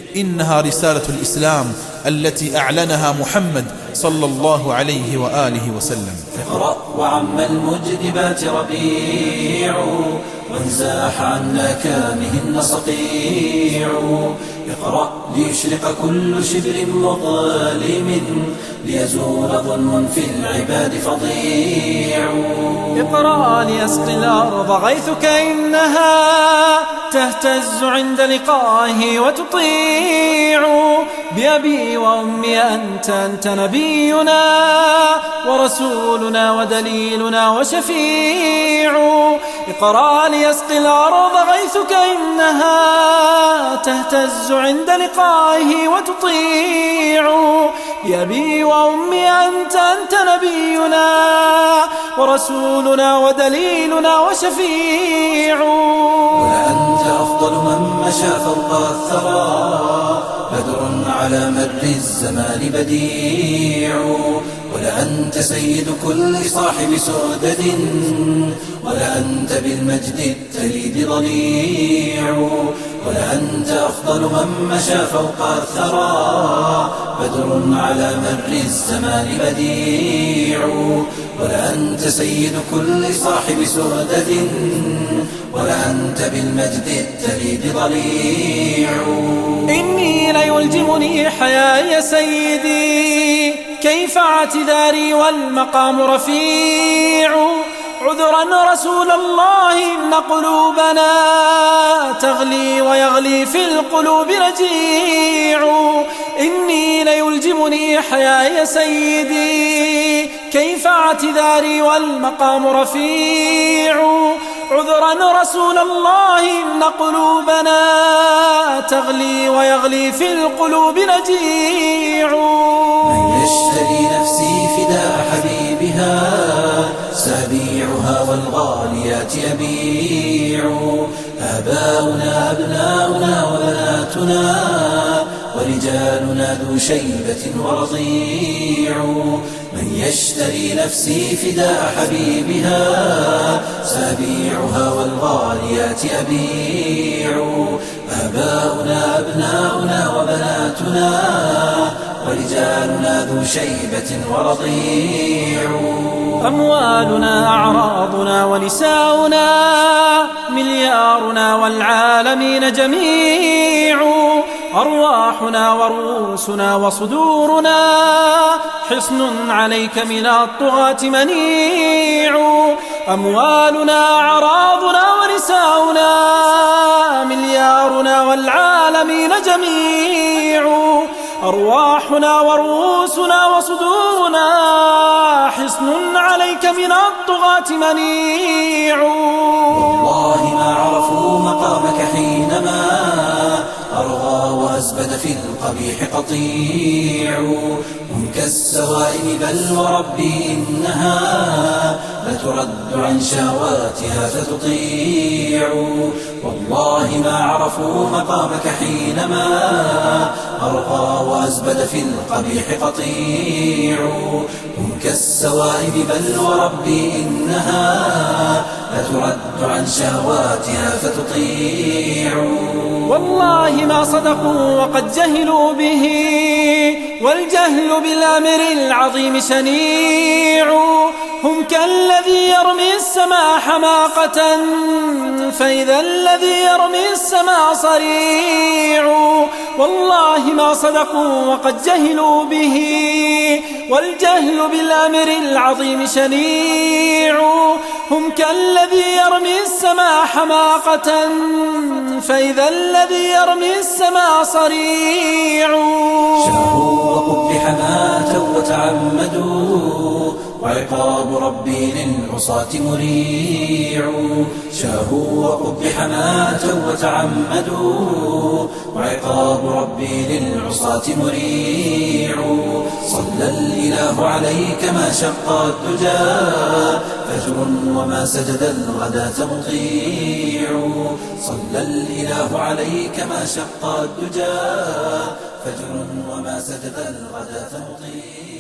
إنها رسالة الإسلام التي أعلنها محمد صلى الله عليه وآله وسلم. اقرأ وعم المجدبات ربيع، وانزاح عن أكامهن صقيع. اقرأ ليشرق كل شبر مظلم، ليزول ظلم في العباد فظيع. اقرأ ليسقي الأرض غيثك إنها تهتز عند لقائه وتطيع. بأبي وأمي أنت نبينا ورسولنا ودليلنا وشفيع. اقرأ ليسقي الأرض غيثك إنها تهتز عند لقائه وتطيع. بأبي وأمي أنت نبينا ورسولنا ودليلنا وشفيع. ولأنت أفضل من مشى فوق الثرى، بدر على مر الزمان بديع. ولأنت سيد كل صاحب سؤدد، ولأنت بالمجد التليد ضليع. ولأنت أفضل من مشى فوق الثرى، بدر على مر الزمان بديع. ولأنت سيد كل صاحب سؤدد، ولأنت بالمجد التليد ضليع. إني ليلجمني حياي سيدي، كيف اعتذاري والمقام رفيع. عذرا رسول الله إن قلوبنا تغلي ويغلي في القلوب رجيع. إني ليلجمني حياي سيدي، كيف اعتذاري والمقام رفيع. عذرا رسول الله إن قلوبنا تغلي ويغلي في القلوب رجيع. من يشتري نفسي فداء حبيبها، سأبيعها والغاليات أبيع. آباؤنا أبناؤنا وبناتنا، ورجالنا ذو شيبة ورضيع. من يشتري نفسي فداء حبيبها، سأبيعها والغاليات أبيع. آباؤنا أبناؤنا وبناتنا، ورجالنا ذو شيبة ورضيع. أموالنا أعراضنا ونساؤنا، مليارنا والعالمين جميع. أرواحنا ورؤوسنا وصدورنا، حصن عليك من الطغاة منيع. أموالنا أعراضنا ونساؤنا، مليارنا والعالمين جميع. أرواحنا ورؤوسنا وصدورنا، حصن عليك من الطغاة منيع. والله ما عرفوا مقامك حينما أرغى وأزبد في القبيح قطيع. هم كالسوائم بل وربي إنها لترد عن شهواتها فتطيع. والله ما عرفوا مقامك حينما أرغى وأزبد في القبيح قطيع. هم كالسوائم بل وربي إنها لترد عن شهواتها فتطيع. والله ما صدقوا وقد جهلوا به، والجهل بالأمر العظيم شنيع. هم كالذي يرمي السماء حماقة، فإذا الذي يرمي السماء صريع. والله ما صدقوا وقد جهلوا به، والجهل بالأمر العظيم شنيع. هم كالذي يرمي السماء حماقة، فإذا الذي يرمي السماء صريع. شهوا وقبح ماتوا وتعمدوا، وعقاب ربي للعصاة مريع. شاهوا وقبح ماتوا وتعمدوا، وعقاب ربي للعصاة مريع. صلى الإله عليك ما شق الدجى، فجر وما سجد الغداة مطيع. صلى الإله عليك ما شق الدجى، فجر وما سجد الغداة مطيع.